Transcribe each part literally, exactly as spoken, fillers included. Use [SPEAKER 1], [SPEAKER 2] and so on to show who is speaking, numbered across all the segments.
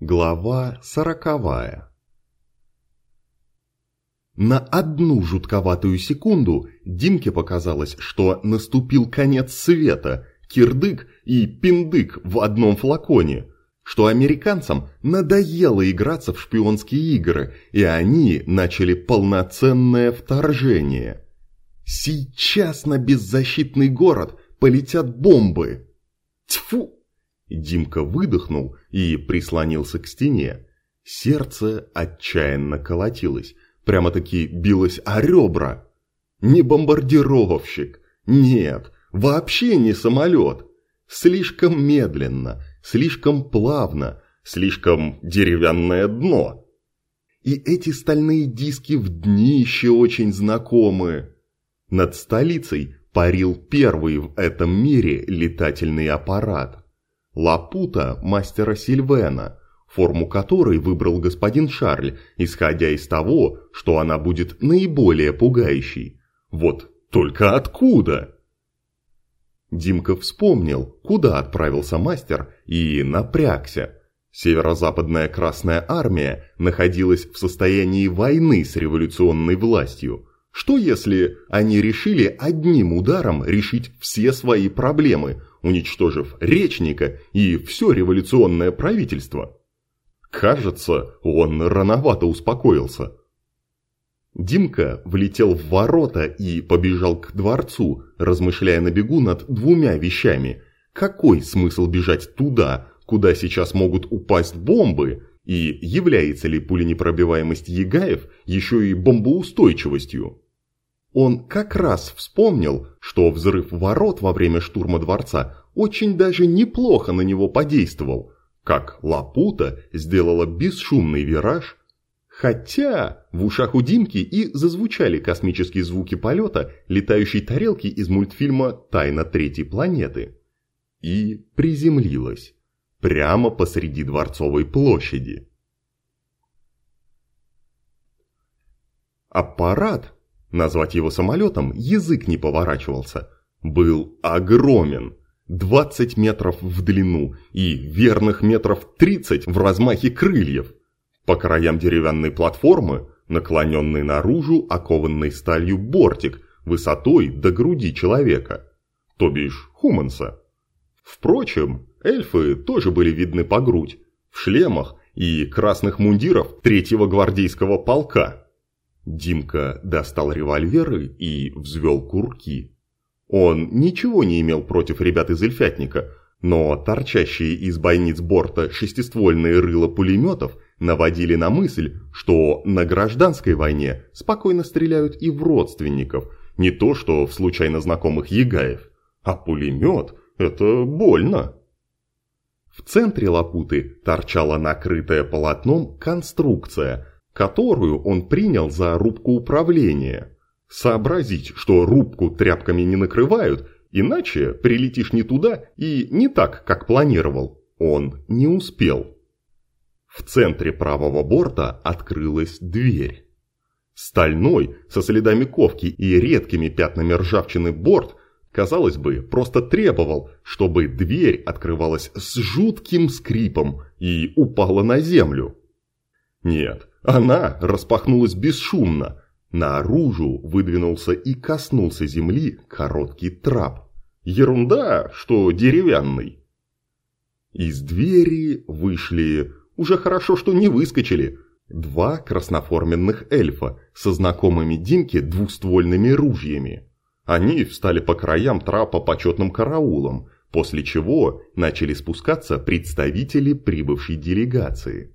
[SPEAKER 1] Глава сороковая. На одну жутковатую секунду Димке показалось, что наступил конец света, кирдык и пиндык в одном флаконе, что американцам надоело играться в шпионские игры, и они начали полноценное вторжение. Сейчас на беззащитный город полетят бомбы. Тьфу! Димка выдохнул и прислонился к стене. Сердце отчаянно колотилось, прямо-таки билось о ребра. Не бомбардировщик, нет, вообще не самолет. Слишком медленно, слишком плавно, слишком деревянное дно. И эти стальные диски в днище очень знакомы. Над столицей парил первый в этом мире летательный аппарат. Лапута мастера Сильвена, форму которой выбрал господин Шарль, исходя из того, что она будет наиболее пугающей. Вот только откуда? Димка вспомнил, куда отправился мастер, и напрягся. Северо-западная Красная Армия находилась в состоянии войны с революционной властью. Что если они решили одним ударом решить все свои проблемы, уничтожив Речника и все революционное правительство? Кажется, он рановато успокоился. Димка влетел в ворота и побежал к дворцу, размышляя на бегу над двумя вещами. Какой смысл бежать туда, куда сейчас могут упасть бомбы, и является ли пуленепробиваемость Ягаев еще и бомбоустойчивостью? Он как раз вспомнил, что взрыв ворот во время штурма дворца очень даже неплохо на него подействовал, как Лапута сделала бесшумный вираж, хотя в ушах у Димки и зазвучали космические звуки полета летающей тарелки из мультфильма «Тайна третьей планеты». И приземлилась прямо посреди Дворцовой площади. Аппарат, назвать его самолетом язык не поворачивался, был огромен, двадцать метров в длину и верных метров тридцать в размахе крыльев. По краям деревянной платформы наклоненный наружу окованной сталью бортик высотой до груди человека, то бишь хуманса. Впрочем, эльфы тоже были видны по грудь, в шлемах и красных мундиров третьего гвардейского полка. Димка достал револьверы и взвел курки. Он ничего не имел против ребят из эльфятника, но торчащие из бойниц борта шестиствольные рыла пулеметов наводили на мысль, что на гражданской войне спокойно стреляют и в родственников, не то что в случайно знакомых ягаев. А пулемет – это больно. В центре Лапуты торчала накрытая полотном конструкция, которую он принял за рубку управления. Сообразить, что рубку тряпками не накрывают, иначе прилетишь не туда и не так, как планировал, он не успел. В центре правого борта открылась дверь. Стальной, со следами ковки и редкими пятнами ржавчины борт, казалось бы, просто требовал, чтобы дверь открывалась с жутким скрипом и упала на землю. Нет, она распахнулась бесшумно. Наружу выдвинулся и коснулся земли короткий трап. Ерунда, что деревянный. Из двери вышли, уже хорошо, что не выскочили, два красноформенных эльфа со знакомыми Димке двуствольными ружьями. Они встали по краям трапа почетным караулом, после чего начали спускаться представители прибывшей делегации.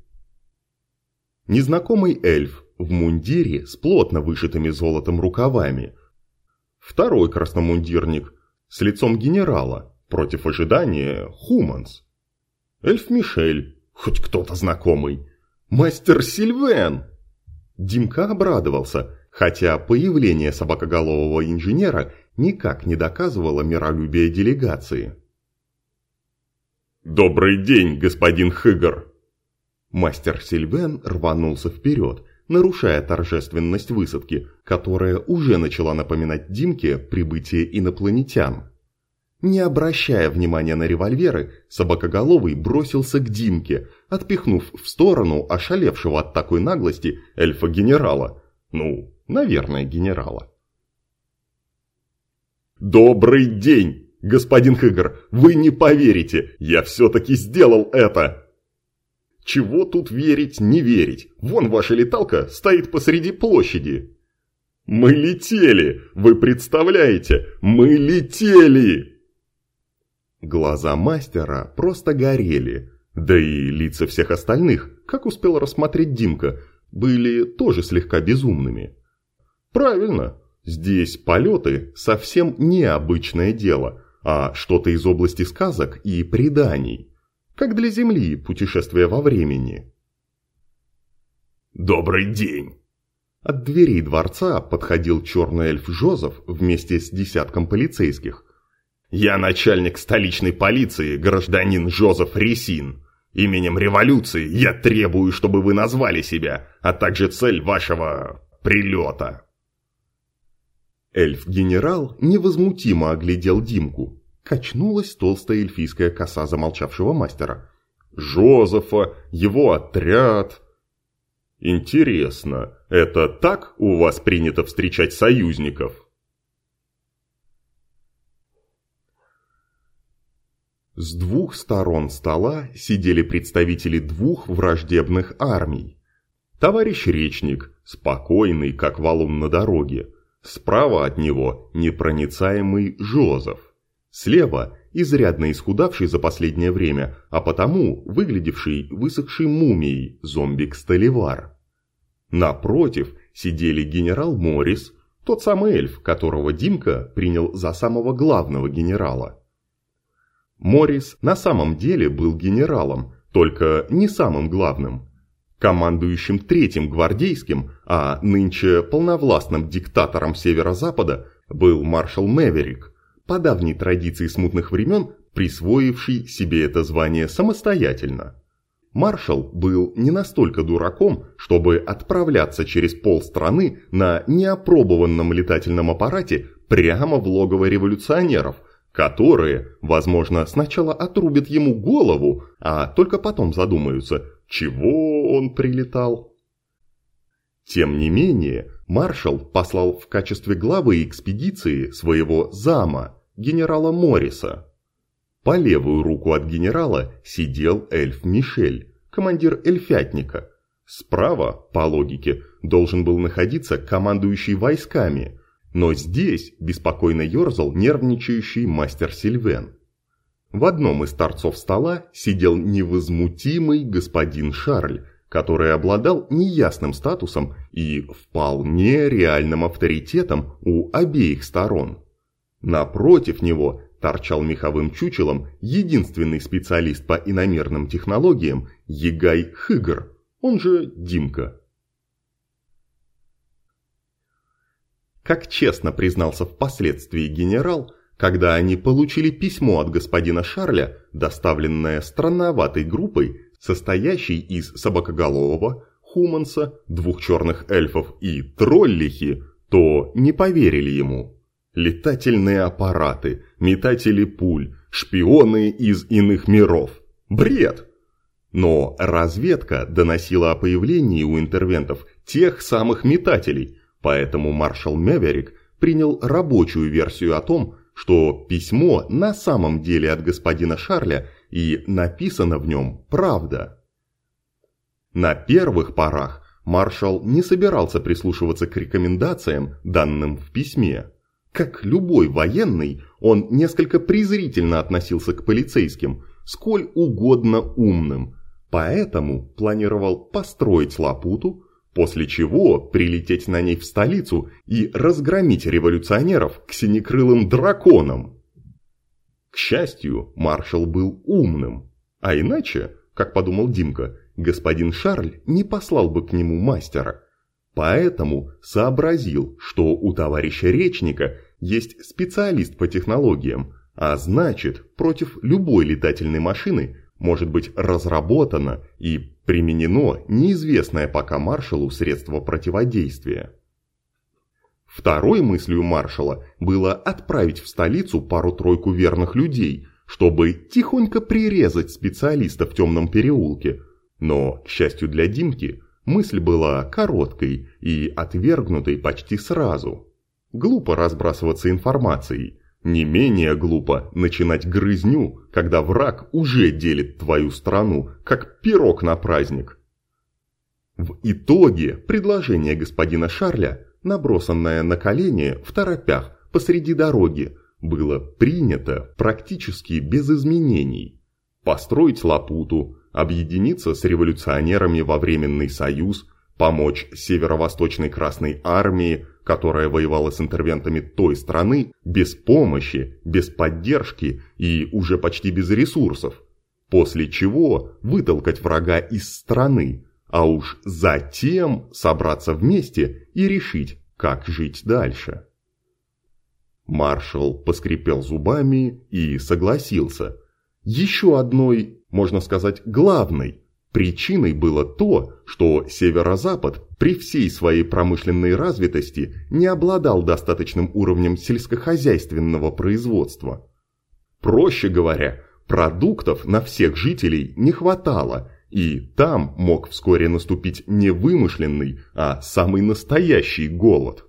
[SPEAKER 1] Незнакомый эльф в мундире с плотно вышитыми золотом рукавами. Второй красномундирник с лицом генерала, против ожидания хуманс. Эльф Мишель, хоть кто-то знакомый. Мастер Сильвен! Димка обрадовался, хотя появление собакоголового инженера никак не доказывало миролюбие делегации. «Добрый день, господин Хыгар!» Мастер Сильвен рванулся вперед, нарушая торжественность высадки, которая уже начала напоминать Димке прибытие инопланетян. Не обращая внимания на револьверы, Собакоголовый бросился к Димке, отпихнув в сторону ошалевшего от такой наглости эльфа-генерала. Ну, наверное, генерала. «Добрый день, господин Хыгр! Вы не поверите, я все-таки сделал это!» «Чего тут верить, не верить? Вон ваша леталка стоит посреди площади!» «Мы летели! Вы представляете? Мы летели!» Глаза мастера просто горели, да и лица всех остальных, как успел рассмотреть Димка, были тоже слегка безумными. Правильно, здесь полеты совсем необычное дело, а что-то из области сказок и преданий, как для Земли путешествие во времени. «Добрый день!» От дверей дворца подходил черный эльф Жозеф вместе с десятком полицейских. «Я начальник столичной полиции, гражданин Жозеф Ресин. Именем революции я требую, чтобы вы назвали себя, а также цель вашего прилета». Эльф-генерал невозмутимо оглядел Димку. Качнулась толстая эльфийская коса замолчавшего мастера. «Жозефа, его отряд...» «Интересно, это так у вас принято встречать союзников?» С двух сторон стола сидели представители двух враждебных армий. Товарищ Речник, спокойный, как валун на дороге. Справа от него непроницаемый Жозеф. Слева изрядно исхудавший за последнее время, а потому выглядевший высохшей мумией зомбик-сталевар. Напротив сидели генерал Моррис, тот самый эльф, которого Димка принял за самого главного генерала. Моррис на самом деле был генералом, только не самым главным. Командующим третьим гвардейским, а нынче полновластным диктатором Северо-Запада был маршал Мэверик, по давней традиции смутных времен присвоивший себе это звание самостоятельно. Маршал был не настолько дураком, чтобы отправляться через полстраны на неопробованном летательном аппарате прямо в логово революционеров, которые, возможно, сначала отрубят ему голову, а только потом задумаются, чего он прилетал. Тем не менее, маршал послал в качестве главы экспедиции своего зама, генерала Морриса. По левую руку от генерала сидел эльф Мишель, командир эльфятника. Справа, по логике, должен был находиться командующий войсками, но здесь беспокойно ерзал нервничающий мастер Сильвен. В одном из торцов стола сидел невозмутимый господин Шарль, который обладал неясным статусом и вполне реальным авторитетом у обеих сторон. Напротив него торчал меховым чучелом единственный специалист по иномерным технологиям Егай Хыгр, он же Димка. Как честно признался впоследствии генерал, когда они получили письмо от господина Шарля, доставленное странноватой группой, состоящей из Собакоголового, Хуманса, двух черных эльфов и троллихи, то не поверили ему. Летательные аппараты, метатели пуль, шпионы из иных миров. Бред! Но разведка доносила о появлении у интервентов тех самых метателей, поэтому маршал Мэверик принял рабочую версию о том, что письмо на самом деле от господина Шарля и написано в нем правда. На первых порах маршал не собирался прислушиваться к рекомендациям, данным в письме. Как любой военный, он несколько презрительно относился к полицейским, сколь угодно умным, поэтому планировал построить лапуту, после чего прилететь на ней в столицу и разгромить революционеров к синекрылым драконам. К счастью, маршал был умным, а иначе, как подумал Димка, господин Шарль не послал бы к нему мастера. Поэтому сообразил, что у товарища Речника есть специалист по технологиям, а значит, против любой летательной машины может быть разработано и применено неизвестное пока маршалу средство противодействия. Второй мыслью маршала было отправить в столицу пару-тройку верных людей, чтобы тихонько прирезать специалиста в темном переулке. Но, к счастью для Димки, мысль была короткой и отвергнутой почти сразу. Глупо разбрасываться информацией. Не менее глупо начинать грызню, когда враг уже делит твою страну, как пирог на праздник. В итоге предложение господина Шарля, набросанное на колени в торопях посреди дороги, было принято практически без изменений. Построить Лапуту, объединиться с революционерами во Временный союз, помочь Северо-Восточной Красной Армии, которая воевала с интервентами той страны, без помощи, без поддержки и уже почти без ресурсов, после чего вытолкать врага из страны, а уж затем собраться вместе и решить, как жить дальше. Маршал поскрипел зубами и согласился. Еще одной, можно сказать, главной причиной было то, что Северо-Запад при всей своей промышленной развитости не обладал достаточным уровнем сельскохозяйственного производства. Проще говоря, продуктов на всех жителей не хватало, и там мог вскоре наступить не вымышленный, а самый настоящий голод.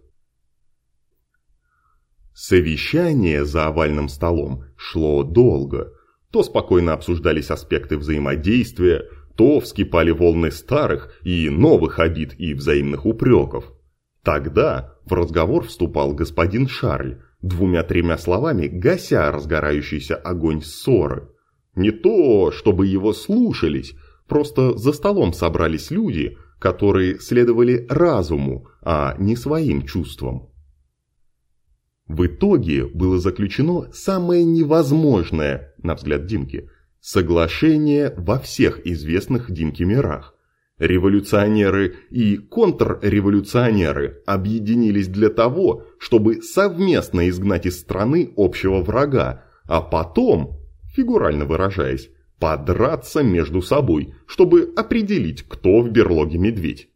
[SPEAKER 1] Совещание за овальным столом шло долго. То спокойно обсуждались аспекты взаимодействия, то вскипали волны старых и новых обид и взаимных упреков. Тогда в разговор вступал господин Шарль, двумя-тремя словами гася разгорающийся огонь ссоры. Не то, чтобы его слушались, просто за столом собрались люди, которые следовали разуму, а не своим чувствам. В итоге было заключено самое невозможное, на взгляд Димки, соглашение во всех известных Димке мирах. Революционеры и контрреволюционеры объединились для того, чтобы совместно изгнать из страны общего врага, а потом, фигурально выражаясь, подраться между собой, чтобы определить, кто в берлоге медведь.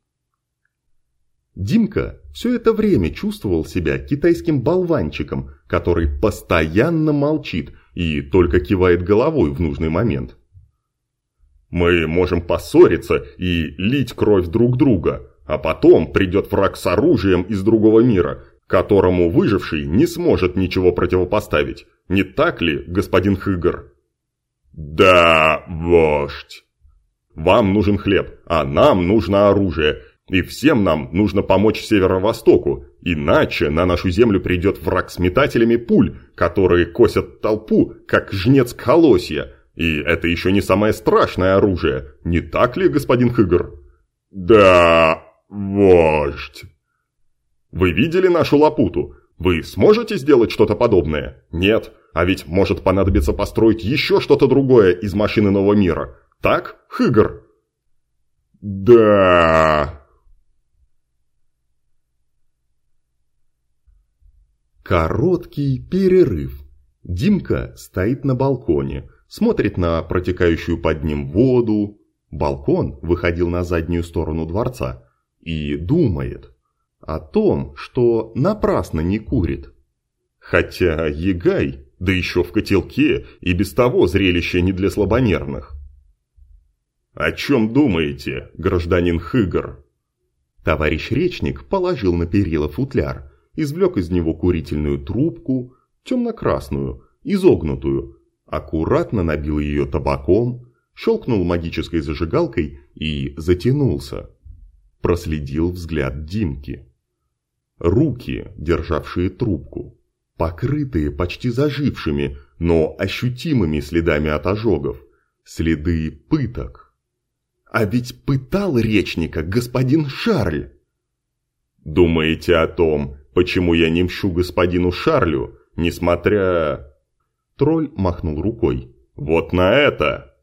[SPEAKER 1] Димка все это время чувствовал себя китайским болванчиком, который постоянно молчит и только кивает головой в нужный момент. Мы можем поссориться и лить кровь друг друга, а потом придет враг с оружием из другого мира, которому выживший не сможет ничего противопоставить. Не так ли, господин Хыгр? Да, вождь. Вам нужен хлеб, а нам нужно оружие. И всем нам нужно помочь Северо-Востоку, иначе на нашу землю придет враг с метателями пуль, которые косят толпу, как жнец колосья. И это еще не самое страшное оружие, не так ли, господин Хыгр? Да, вождь. Вы видели нашу Лапуту? Вы сможете сделать что-то подобное? Нет, а ведь может понадобиться построить еще что-то другое из машины нового мира. Так, Хыгр? Да... Короткий перерыв. Димка стоит на балконе, смотрит на протекающую под ним воду. Балкон выходил на заднюю сторону дворца и думает о том, что напрасно не курит. Хотя егай, да еще в котелке, и без того зрелище не для слабонервных. «О чем думаете, гражданин Хыгр?» Товарищ Речник положил на перила футляр, извлек из него курительную трубку, темно-красную, изогнутую, аккуратно набил ее табаком, щелкнул магической зажигалкой и затянулся. Проследил взгляд Димки. Руки, державшие трубку, покрытые почти зажившими, но ощутимыми следами от ожогов, следы пыток. А ведь пытал Речника господин Шарль. Думаете о том, почему я не мщу господину Шарлю, несмотря... Тролль махнул рукой. Вот на это.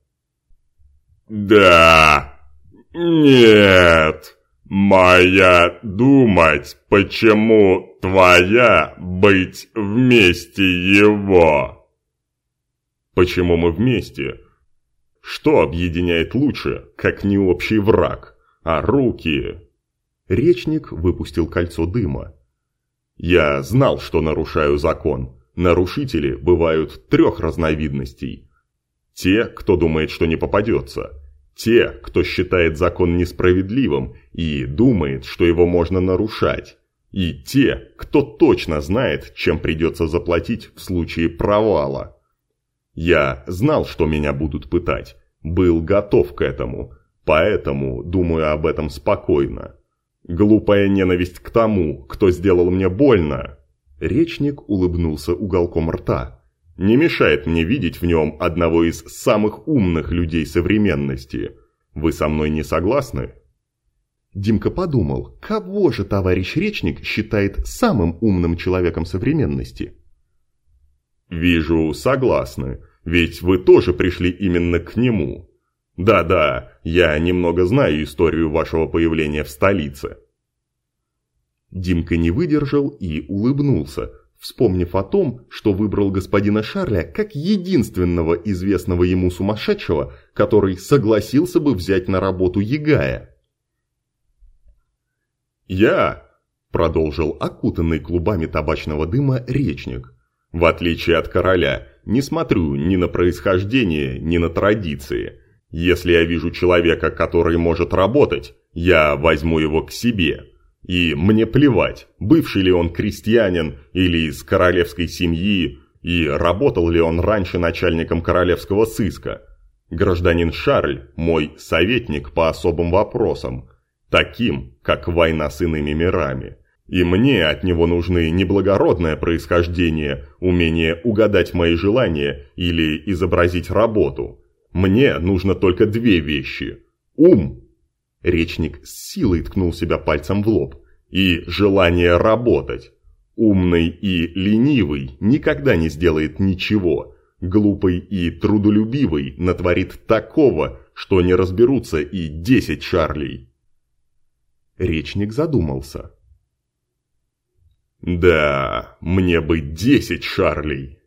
[SPEAKER 1] Да, нет, моя думать, почему твоя быть вместе его. Почему мы вместе? Что объединяет лучше, как не общий враг, а руки? Речник выпустил кольцо дыма. Я знал, что нарушаю закон. Нарушители бывают трех разновидностей. Те, кто думает, что не попадется. Те, кто считает закон несправедливым и думает, что его можно нарушать. И те, кто точно знает, чем придется заплатить в случае провала. Я знал, что меня будут пытать, был готов к этому, поэтому думаю об этом спокойно. Глупая ненависть к тому, кто сделал мне больно. Речник улыбнулся уголком рта. Не мешает мне видеть в нем одного из самых умных людей современности. Вы со мной не согласны?
[SPEAKER 2] Димка подумал, кого же товарищ Речник считает самым умным человеком современности?
[SPEAKER 1] Вижу, согласны, ведь вы тоже пришли именно к нему. Да-да, я немного знаю историю вашего появления в столице.
[SPEAKER 2] Димка не выдержал и улыбнулся, вспомнив о том, что выбрал господина Шарля как единственного известного ему сумасшедшего, который согласился бы взять на работу ягая.
[SPEAKER 1] «Я», – продолжил окутанный клубами табачного дыма Речник, – «в отличие от короля, не смотрю ни на происхождение, ни на традиции. Если я вижу человека, который может работать, я возьму его к себе. И мне плевать, бывший ли он крестьянин или из королевской семьи, и работал ли он раньше начальником королевского сыска. Гражданин Шарль – мой советник по особым вопросам, таким, как война с иными мирами. И мне от него нужны не благородное происхождение, умение угадать мои желания или изобразить работу. Мне нужно только две вещи – ум». Речник с силой ткнул себя пальцем в лоб. «И желание работать. Умный и ленивый никогда не сделает ничего. Глупый и трудолюбивый натворит такого, что не разберутся и десять Шарлей».
[SPEAKER 2] Речник задумался.
[SPEAKER 1] «Да, мне бы десять Шарлей.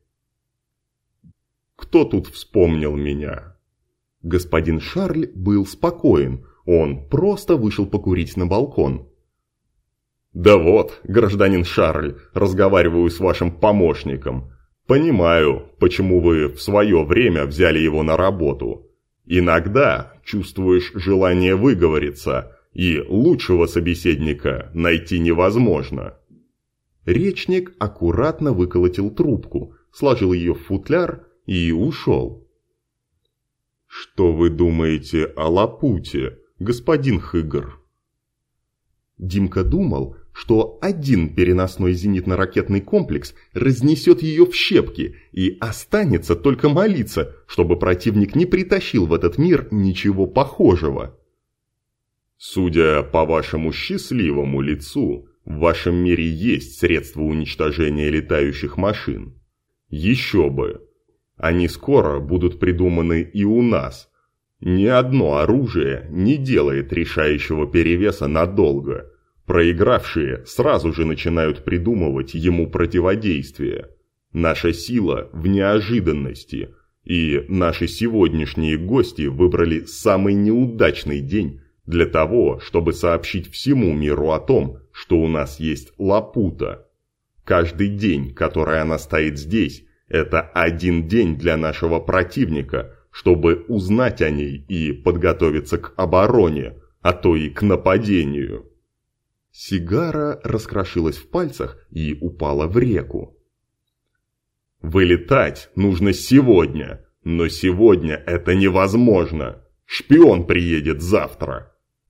[SPEAKER 1] Кто тут вспомнил меня?»
[SPEAKER 2] Господин Шарль был спокоен. Он просто вышел покурить на балкон.
[SPEAKER 1] «Да вот, гражданин Шарль, разговариваю с вашим помощником. Понимаю, почему вы в свое время взяли его на работу. Иногда чувствуешь желание выговориться, и лучшего собеседника найти невозможно».
[SPEAKER 2] Речник аккуратно выколотил трубку, сложил ее в футляр и ушел.
[SPEAKER 1] «Что вы думаете о Лапуте, господин Хыгр?»
[SPEAKER 2] Димка думал, что один переносной зенитно-ракетный комплекс разнесет ее в щепки, и останется только молиться, чтобы противник не притащил в этот мир ничего похожего.
[SPEAKER 1] «Судя по вашему счастливому лицу, в вашем мире есть средства уничтожения летающих машин. Еще бы! Они скоро будут придуманы и у нас. Ни одно оружие не делает решающего перевеса надолго. Проигравшие сразу же начинают придумывать ему противодействие. Наша сила в неожиданности, и наши сегодняшние гости выбрали самый неудачный день для того, чтобы сообщить всему миру о том, что у нас есть Лапута. Каждый день, который она стоит здесь, это один день для нашего противника, чтобы узнать о ней и подготовиться к обороне, а то и к нападению».
[SPEAKER 2] Сигара раскрошилась в пальцах и упала в реку.
[SPEAKER 1] «Вылетать нужно сегодня, но сегодня это невозможно. Шпион приедет завтра».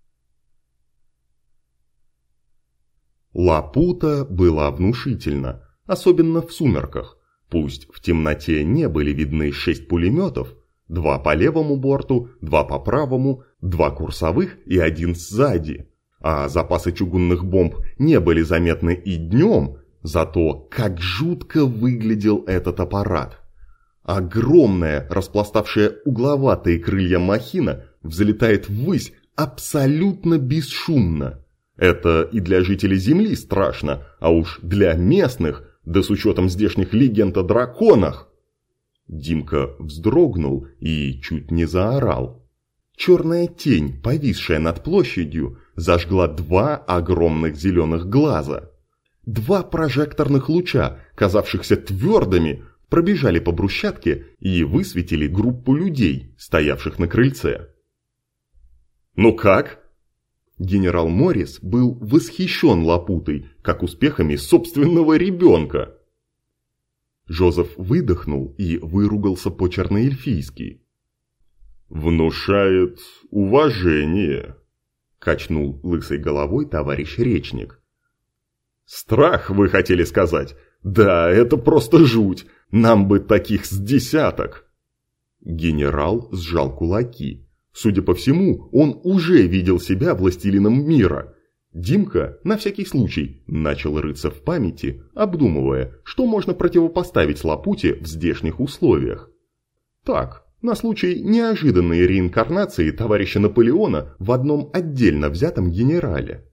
[SPEAKER 2] Лапута была внушительна, особенно в сумерках. Пусть в темноте не были видны шесть пулеметов, два по левому борту, два по правому, два курсовых и один сзади. А запасы чугунных бомб не были заметны и днем, зато как жутко выглядел этот аппарат. Огромная, распластавшая угловатые крылья махина взлетает ввысь абсолютно бесшумно. Это и для жителей Земли страшно, а уж для местных, да с учетом здешних легенд о драконах. Димка вздрогнул и чуть не заорал. Черная тень, повисшая над площадью, зажгла два огромных зеленых глаза.
[SPEAKER 1] Два прожекторных луча, казавшихся твердыми, пробежали по брусчатке и высветили группу людей, стоявших на крыльце. «Ну как?» Генерал Моррис был восхищен Лапутой, как успехами собственного ребенка. Жозеф выдохнул и выругался по-черноэльфийски. «Внушает уважение», – качнул лысой головой товарищ Речник. «Страх, вы хотели сказать? Да, это просто жуть, нам бы таких с десяток». Генерал сжал кулаки. Судя по всему, он уже видел себя властелином мира. Димка, на всякий случай, начал рыться в памяти, обдумывая, что можно противопоставить Лапуте в здешних условиях. Так, на случай неожиданной реинкарнации товарища Наполеона в одном отдельно взятом генерале.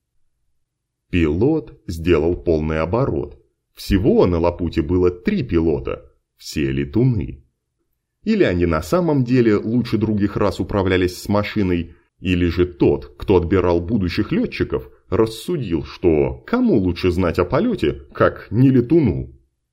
[SPEAKER 1] Пилот сделал полный оборот. Всего на Лапуте было три пилота, все летуны. Или они на самом деле лучше других рас управлялись с машиной, или же тот, кто отбирал будущих летчиков, рассудил, что кому лучше знать о полете, как не летуну.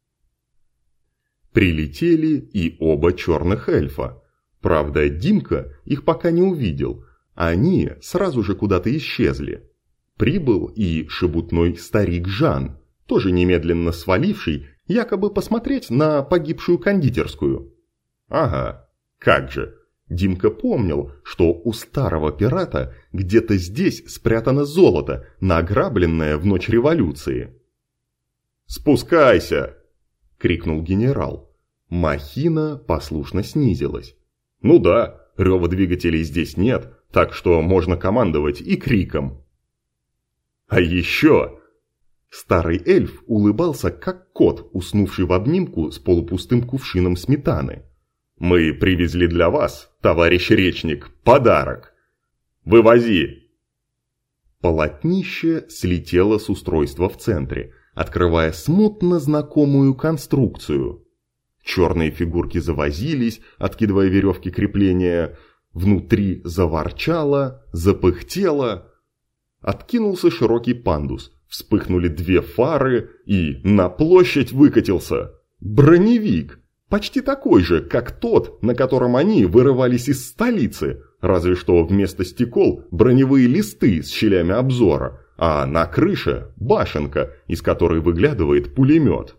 [SPEAKER 1] Прилетели и оба черных эльфа. Правда, Димка их пока не увидел, а они сразу же куда-то исчезли. Прибыл и шебутной старик Жан, тоже немедленно сваливший, якобы посмотреть на погибшую кондитерскую. Ага, как же. Димка помнил, что у старого пирата где-то здесь спрятано золото, награбленное в ночь революции. «Спускайся!» – крикнул генерал. Махина послушно снизилась. Ну да, рева двигателей здесь нет, так что можно командовать и криком. А еще... Старый эльф улыбался, как кот, уснувший в обнимку с полупустым кувшином сметаны. «Мы привезли для вас, товарищ Речник, подарок. Вывози!» Полотнище слетело с устройства в центре, открывая смутно знакомую конструкцию. Черные фигурки завозились, откидывая веревки крепления. Внутри заворчало, запыхтело. Откинулся широкий пандус, вспыхнули две фары, и на площадь выкатился броневик. Почти такой же, как тот, на котором они вырывались из столицы, разве что вместо стекол броневые листы с щелями обзора, а на крыше башенка, из которой выглядывает пулемет.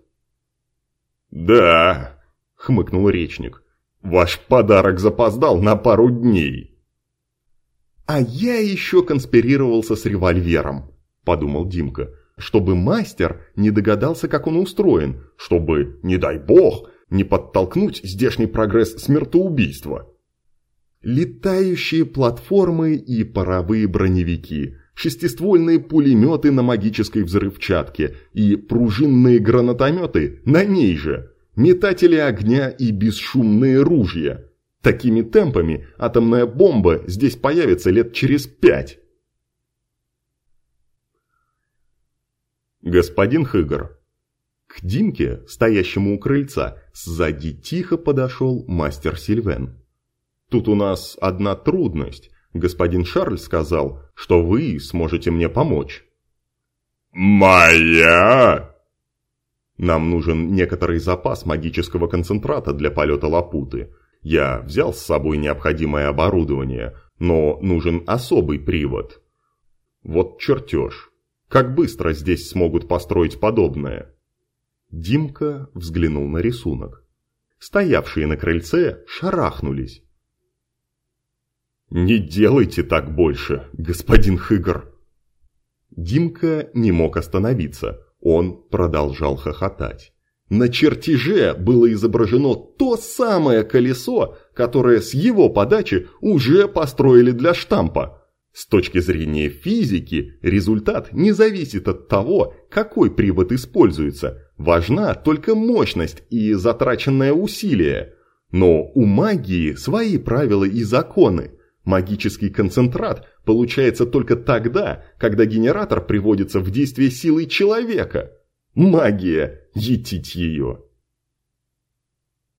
[SPEAKER 1] «Да», — хмыкнул Речник, — «ваш подарок запоздал на пару дней». «А я еще конспирировался с револьвером», — подумал Димка, чтобы мастер не догадался, как он устроен, чтобы, не дай бог, не подтолкнуть здешний прогресс смертоубийства. Летающие платформы и паровые броневики, шестиствольные пулеметы на магической взрывчатке и пружинные гранатометы на ней же, метатели огня и бесшумные ружья. Такими темпами атомная бомба здесь появится лет через пять. «Господин Хыгр». К Димке, стоящему у крыльца, сзади тихо подошел мастер Сильвен. «Тут у нас одна трудность. Господин Шарль сказал, что вы сможете мне помочь». «Моя?» «Нам нужен некоторый запас магического концентрата для полета Лапуты. Я взял с собой необходимое оборудование, но нужен особый привод. Вот чертеж. Как быстро здесь смогут построить подобное?» Димка взглянул на рисунок. Стоявшие на крыльце шарахнулись. «Не делайте так больше, господин Хыгр!» Димка не мог остановиться, он продолжал хохотать. На чертеже было изображено то самое колесо, которое с его подачи уже построили для штампа. С точки зрения физики, результат не зависит от того, какой привод используется. Важна только мощность и затраченное усилие. Но у магии свои правила и законы. Магический концентрат получается только тогда, когда генератор приводится в действие силой человека. Магия, етить ее.